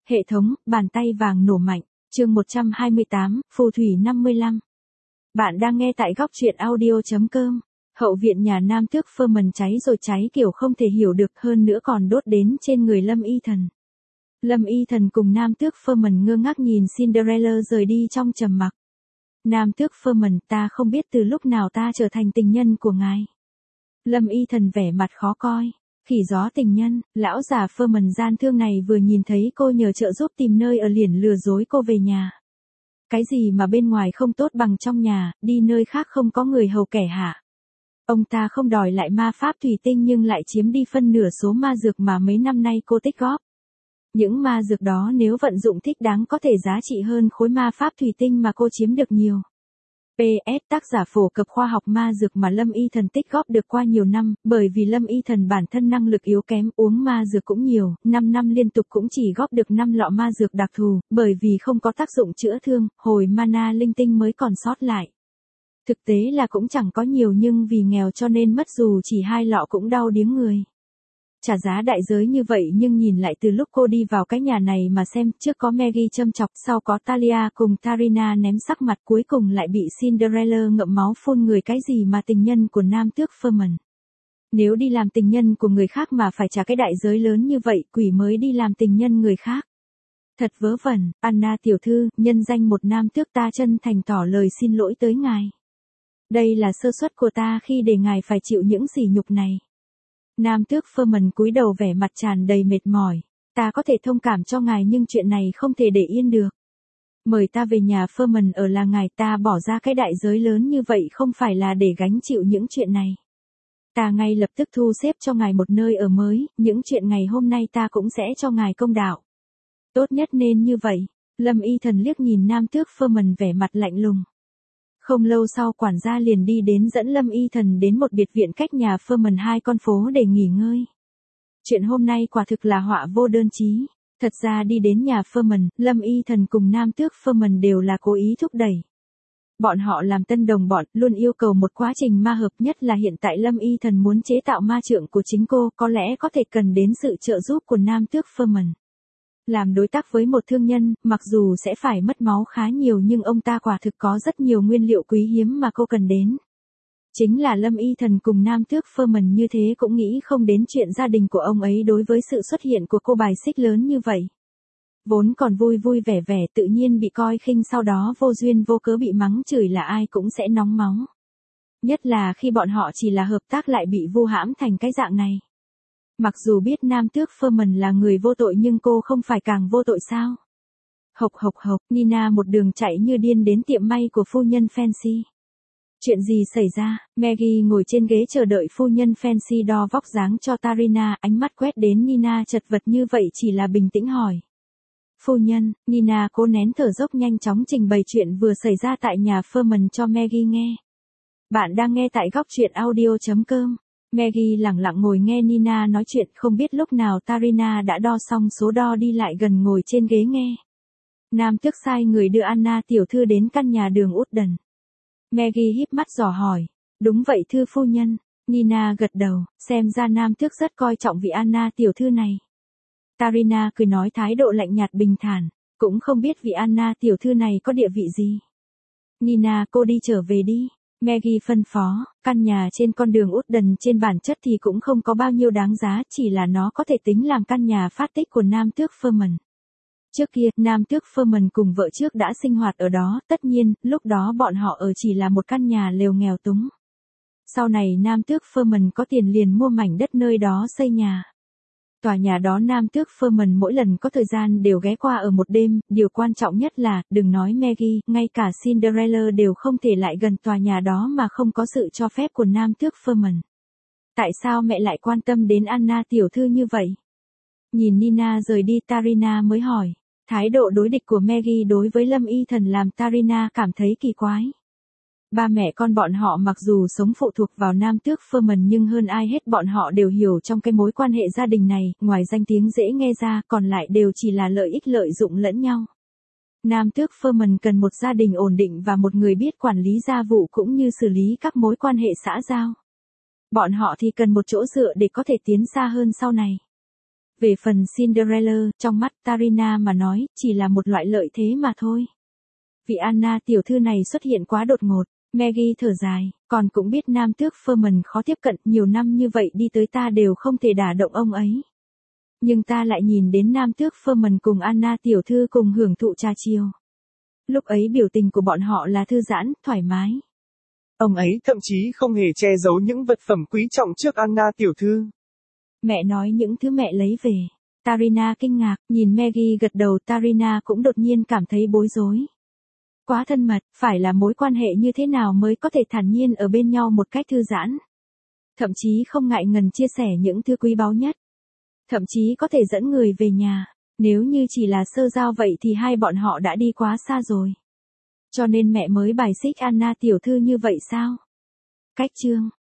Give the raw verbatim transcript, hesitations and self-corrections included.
Hệ thống, bàn tay vàng nổ mạnh, chương một trăm hai mươi tám, phù thủy năm mươi lăm. Bạn đang nghe tại góc truyện audio.com. Hậu viện nhà Nam Tước Ferman cháy rồi cháy kiểu không thể hiểu được, hơn nữa còn đốt đến trên người Lâm Y Thần. Lâm Y Thần cùng Nam Tước Ferman ngơ ngác nhìn Cinderella rời đi trong trầm mặc. Nam Tước Ferman, ta không biết từ lúc nào ta trở thành tình nhân của ngài. Lâm Y Thần vẻ mặt khó coi. Khỉ gió tình nhân, lão già Ferman gian thương này vừa nhìn thấy cô nhờ trợ giúp tìm nơi ở liền lừa dối cô về nhà. Cái gì mà bên ngoài không tốt bằng trong nhà, đi nơi khác không có người hầu kẻ hạ. Ông ta không đòi lại ma pháp thủy tinh nhưng lại chiếm đi phân nửa số ma dược mà mấy năm nay cô tích góp. Những ma dược đó nếu vận dụng thích đáng có thể giá trị hơn khối ma pháp thủy tinh mà cô chiếm được nhiều. pê ét Tác giả phổ cập khoa học ma dược mà Lâm Y Thần tích góp được qua nhiều năm, bởi vì Lâm Y Thần bản thân năng lực yếu kém, uống ma dược cũng nhiều, năm năm liên tục cũng chỉ góp được năm lọ ma dược đặc thù, bởi vì không có tác dụng chữa thương, hồi mana linh tinh mới còn sót lại. Thực tế là cũng chẳng có nhiều nhưng vì nghèo cho nên mất dù chỉ hai lọ cũng đau điếng người. Trả giá đại giới như vậy nhưng nhìn lại từ lúc cô đi vào cái nhà này mà xem, trước có Maggie châm chọc, sau có Talia cùng Tarina ném sắc mặt, cuối cùng lại bị Cinderella ngậm máu phun người cái gì mà tình nhân của Nam Tước Ferman. Nếu đi làm tình nhân của người khác mà phải trả cái đại giới lớn như vậy, quỷ mới đi làm tình nhân người khác. Thật vớ vẩn, Anna tiểu thư, nhân danh một Nam Tước ta chân thành tỏ lời xin lỗi tới ngài. Đây là sơ suất của ta khi để ngài phải chịu những sỉ nhục này. Nam Tước Ferman cúi đầu vẻ mặt tràn đầy mệt mỏi. Ta có thể thông cảm cho ngài nhưng chuyện này không thể để yên được. Mời ta về nhà Ferman ở là ngài, ta bỏ ra cái đại giới lớn như vậy không phải là để gánh chịu những chuyện này. Ta ngay lập tức thu xếp cho ngài một nơi ở mới, những chuyện ngày hôm nay ta cũng sẽ cho ngài công đạo. Tốt nhất nên như vậy. Lâm Y Thần liếc nhìn Nam Tước Ferman vẻ mặt lạnh lùng. Không lâu sau quản gia liền đi đến dẫn Lâm Y Thần đến một biệt viện cách nhà Ferman hai con phố để nghỉ ngơi. Chuyện hôm nay quả thực là họa vô đơn chí. Thật ra đi đến nhà Ferman, Lâm Y Thần cùng Nam Tước Ferman đều là cố ý thúc đẩy. Bọn họ làm tân đồng bọn, luôn yêu cầu một quá trình ma hợp, nhất là hiện tại Lâm Y Thần muốn chế tạo ma trượng của chính cô, có lẽ có thể cần đến sự trợ giúp của Nam Tước Ferman. Làm đối tác với một thương nhân, mặc dù sẽ phải mất máu khá nhiều nhưng ông ta quả thực có rất nhiều nguyên liệu quý hiếm mà cô cần đến. Chính là Lâm Y Thần cùng Nam Tước Ferman như thế cũng nghĩ không đến chuyện gia đình của ông ấy đối với sự xuất hiện của cô bài xích lớn như vậy. Vốn còn vui vui vẻ vẻ tự nhiên bị coi khinh, sau đó vô duyên vô cớ bị mắng chửi là ai cũng sẽ nóng máu. Nhất là khi bọn họ chỉ là hợp tác lại bị vu hãm thành cái dạng này. Mặc dù biết Nam Tước Ferman là người vô tội nhưng cô không phải càng vô tội sao? Hộc hộc hộc, Nina một đường chạy như điên đến tiệm may của phu nhân Fancy. Chuyện gì xảy ra? Maggie ngồi trên ghế chờ đợi phu nhân Fancy đo vóc dáng cho Tarina, ánh mắt quét đến Nina chật vật như vậy chỉ là bình tĩnh hỏi. Phu nhân, Nina cố nén thở dốc nhanh chóng trình bày chuyện vừa xảy ra tại nhà Ferman cho Maggie nghe. Bạn đang nghe tại góc truyện audio.com. Maggie lặng lặng ngồi nghe Nina nói chuyện, không biết lúc nào Tarina đã đo xong số đo đi lại gần ngồi trên ghế nghe. Nam Tước sai người đưa Anna tiểu thư đến căn nhà đường Uden. Maggie híp mắt dò hỏi. Đúng vậy thưa phu nhân. Nina gật đầu, xem ra Nam Tước rất coi trọng vị Anna tiểu thư này. Tarina cười nói thái độ lạnh nhạt bình thản, cũng không biết vị Anna tiểu thư này có địa vị gì. Nina, cô đi trở về đi. Maggie phân phó, căn nhà trên con đường Uden trên bản chất thì cũng không có bao nhiêu đáng giá, chỉ là nó có thể tính làm căn nhà phát tích của Nam Tước Ferman. Trước kia, Nam Tước Ferman cùng vợ trước đã sinh hoạt ở đó, tất nhiên, lúc đó bọn họ ở chỉ là một căn nhà lều nghèo túng. Sau này Nam Tước Ferman có tiền liền mua mảnh đất nơi đó xây nhà. Tòa nhà đó Nam Tước Ferman mỗi lần có thời gian đều ghé qua ở một đêm, điều quan trọng nhất là, đừng nói Maggie, ngay cả Cinderella đều không thể lại gần tòa nhà đó mà không có sự cho phép của Nam Tước Ferman. Tại sao mẹ lại quan tâm đến Anna tiểu thư như vậy? Nhìn Nina rời đi Tarina mới hỏi, thái độ đối địch của Maggie đối với Lâm Y Thần làm Tarina cảm thấy kỳ quái. Ba mẹ con bọn họ mặc dù sống phụ thuộc vào Nam Tước Ferman nhưng hơn ai hết bọn họ đều hiểu trong cái mối quan hệ gia đình này, ngoài danh tiếng dễ nghe ra còn lại đều chỉ là lợi ích lợi dụng lẫn nhau. Nam Tước Ferman cần một gia đình ổn định và một người biết quản lý gia vụ cũng như xử lý các mối quan hệ xã giao. Bọn họ thì cần một chỗ dựa để có thể tiến xa hơn sau này. Về phần Cinderella, trong mắt Tarina mà nói, chỉ là một loại lợi thế mà thôi. Vị Anna tiểu thư này xuất hiện quá đột ngột. Maggie thở dài, còn cũng biết nam tước Ferman khó tiếp cận, nhiều năm như vậy đi tới ta đều không thể đả động ông ấy. Nhưng ta lại nhìn đến nam tước Ferman cùng Anna tiểu thư cùng hưởng thụ trà chiều. Lúc ấy biểu tình của bọn họ là thư giãn, thoải mái. Ông ấy thậm chí không hề che giấu những vật phẩm quý trọng trước Anna tiểu thư. Mẹ nói những thứ mẹ lấy về. Tarina kinh ngạc, nhìn Maggie gật đầu, Tarina cũng đột nhiên cảm thấy bối rối. Quá thân mật, phải là mối quan hệ như thế nào mới có thể thản nhiên ở bên nhau một cách thư giãn. Thậm chí không ngại ngần chia sẻ những thứ quý báu nhất. Thậm chí có thể dẫn người về nhà. Nếu như chỉ là sơ giao vậy thì hai bọn họ đã đi quá xa rồi. Cho nên mẹ mới bài xích Anna tiểu thư như vậy sao? Cách chương